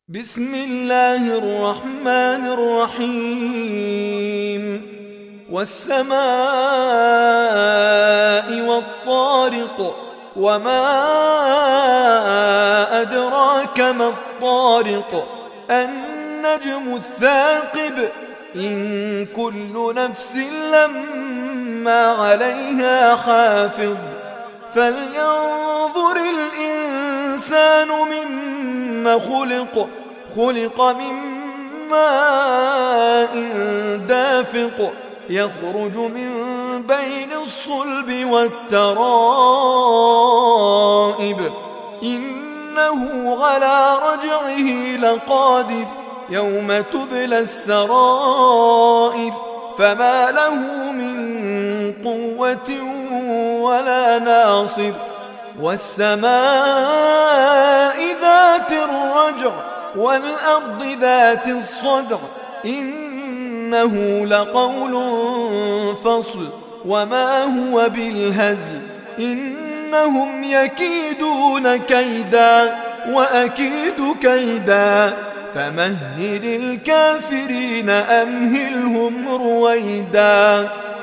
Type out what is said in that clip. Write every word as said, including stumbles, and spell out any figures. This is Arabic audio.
بسم الله الرحمن الرحيم والسماء والطارق وما أدراك ما الطارق النجم الثاقب إن كل نفس لما عليها حافظ فلينظر الإنسان مما خلق خلق من ماء دافق يخرج من بين الصلب والترائب إنه على رجعه لقادر يوم تبلى السرائر فما له من قوة ولا ناصر والسماء ذات الرجع والأرض ذات الصدع إنه لقول فصل وما هو بالهزل إنهم يكيدون كيدا وأكيد كيدا فمهل الكافرين أمهلهم رويدا.